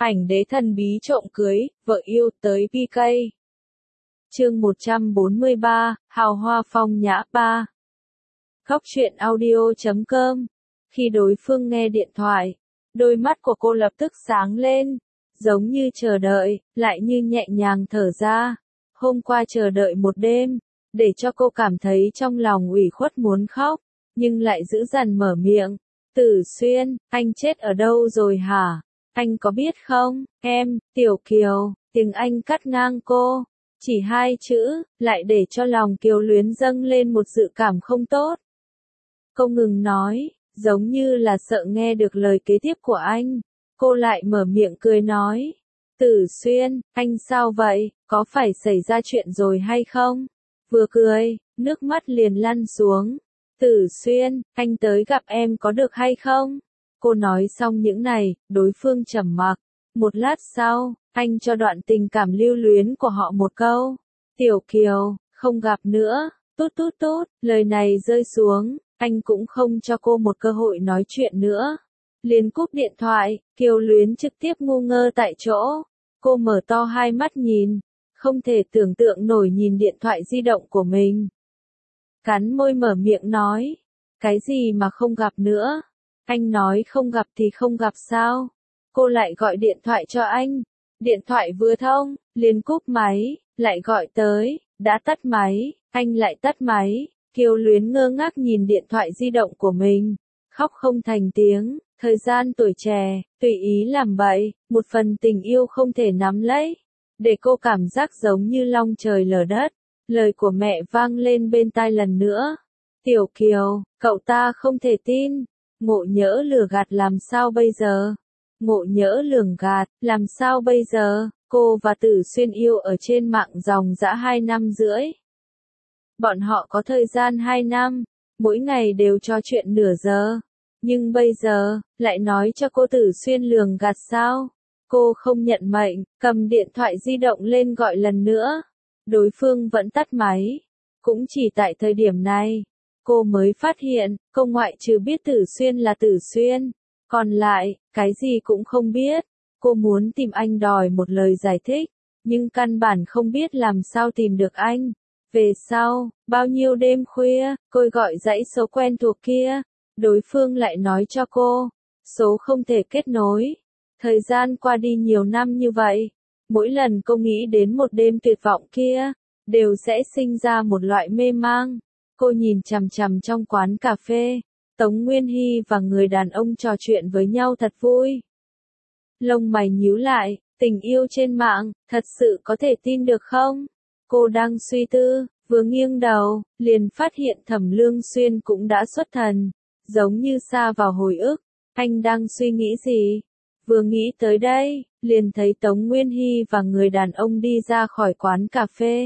Ảnh đế thần bí trộm cưới, vợ yêu tới PK. Chương 143, Hào hoa phong nhã 3. Góc truyện audio.com. Khi đối phương nghe điện thoại, đôi mắt của cô lập tức sáng lên, giống như chờ đợi, lại như nhẹ nhàng thở ra. Hôm qua chờ đợi một đêm, để cho cô cảm thấy trong lòng ủy khuất muốn khóc, nhưng lại giữ dằn mở miệng. Tử Xuyên, anh chết ở đâu rồi hả? Anh có biết không, em, Tiểu Kiều, tiếng Anh cắt ngang cô. Chỉ hai chữ, lại để cho lòng Kiều Luyến dâng lên một dự cảm không tốt. Cô ngừng nói, giống như là sợ nghe được lời kế tiếp của anh. Cô lại mở miệng cười nói. Tử Xuyên, anh sao vậy, có phải xảy ra chuyện rồi hay không? Vừa cười, nước mắt liền lăn xuống. Tử Xuyên, anh tới gặp em có được hay không? Cô nói xong những này, đối phương trầm mặc. Một lát sau, anh cho đoạn tình cảm lưu luyến của họ một câu. Tiểu Kiều, không gặp nữa. Tút tút tút, lời này rơi xuống, anh cũng không cho cô một cơ hội nói chuyện nữa. Liền cúp điện thoại, Kiều Luyến trực tiếp ngu ngơ tại chỗ. Cô mở to hai mắt nhìn, không thể tưởng tượng nổi nhìn điện thoại di động của mình. Cắn môi mở miệng nói, cái gì mà không gặp nữa? Anh nói không gặp thì không gặp sao? Cô lại gọi điện thoại cho anh. Điện thoại vừa thông, liền cúp máy, lại gọi tới, đã tắt máy, anh lại tắt máy. Kiều Luyến ngơ ngác nhìn điện thoại di động của mình, khóc không thành tiếng. Thời gian tuổi trẻ, tùy ý làm bậy, một phần tình yêu không thể nắm lấy, để cô cảm giác giống như long trời lở đất. Lời của mẹ vang lên bên tai lần nữa. Tiểu Kiều, cậu ta không thể tin. Ngộ nhỡ lừa gạt làm sao bây giờ? Ngộ nhỡ lường gạt, làm sao bây giờ? Cô và Tử Xuyên yêu ở trên mạng dòng dã 2 năm rưỡi. Bọn họ có thời gian 2 năm, mỗi ngày đều trò chuyện nửa giờ. Nhưng bây giờ, lại nói cho cô Tử Xuyên lường gạt sao? Cô không nhận mệnh, cầm điện thoại di động lên gọi lần nữa. Đối phương vẫn tắt máy. Cũng chỉ tại thời điểm này, cô mới phát hiện, cô ngoại trừ biết Tử Xuyên là Tử Xuyên. Còn lại, cái gì cũng không biết. Cô muốn tìm anh đòi một lời giải thích, nhưng căn bản không biết làm sao tìm được anh. Về sau, bao nhiêu đêm khuya, cô gọi dãy số quen thuộc kia. Đối phương lại nói cho cô, số không thể kết nối. Thời gian qua đi nhiều năm như vậy, mỗi lần cô nghĩ đến một đêm tuyệt vọng kia, đều sẽ sinh ra một loại mê mang. Cô nhìn chằm chằm trong quán cà phê, Tống Nguyên Hy và người đàn ông trò chuyện với nhau thật vui. Lông mày nhíu lại, tình yêu trên mạng, thật sự có thể tin được không? Cô đang suy tư, vừa nghiêng đầu, liền phát hiện Thẩm Lương Xuyên cũng đã xuất thần, giống như sa vào hồi ức. Anh đang suy nghĩ gì? Vừa nghĩ tới đây, liền thấy Tống Nguyên Hy và người đàn ông đi ra khỏi quán cà phê.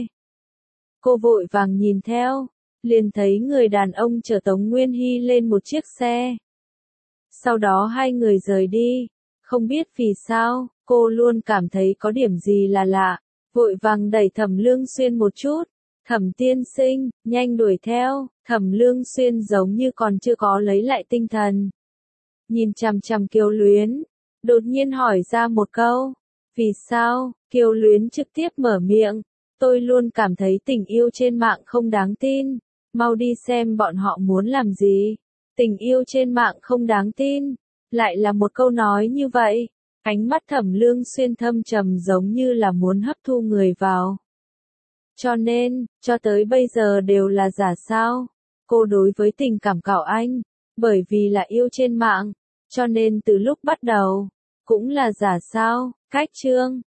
Cô vội vàng nhìn theo, liền thấy người đàn ông chở Tống Nguyên Hy lên một chiếc xe. Sau đó hai người rời đi, không biết vì sao, cô luôn cảm thấy có điểm gì là lạ, vội vàng đẩy Thẩm Lương Xuyên một chút. Thẩm tiên sinh, nhanh đuổi theo. Thẩm Lương Xuyên giống như còn chưa có lấy lại tinh thần. Nhìn chằm chằm Kiều Luyến, đột nhiên hỏi ra một câu. Vì sao? Kiều Luyến trực tiếp mở miệng. Tôi luôn cảm thấy tình yêu trên mạng không đáng tin. Mau đi xem bọn họ muốn làm gì. Tình yêu trên mạng không đáng tin. Lại là một câu nói như vậy. Ánh mắt Thẩm Lương Xuyên thâm trầm giống như là muốn hấp thu người vào. Cho nên, cho tới bây giờ đều là giả sao? Cô đối với tình cảm của anh, bởi vì là yêu trên mạng, cho nên từ lúc bắt đầu, cũng là giả sao? Cách chương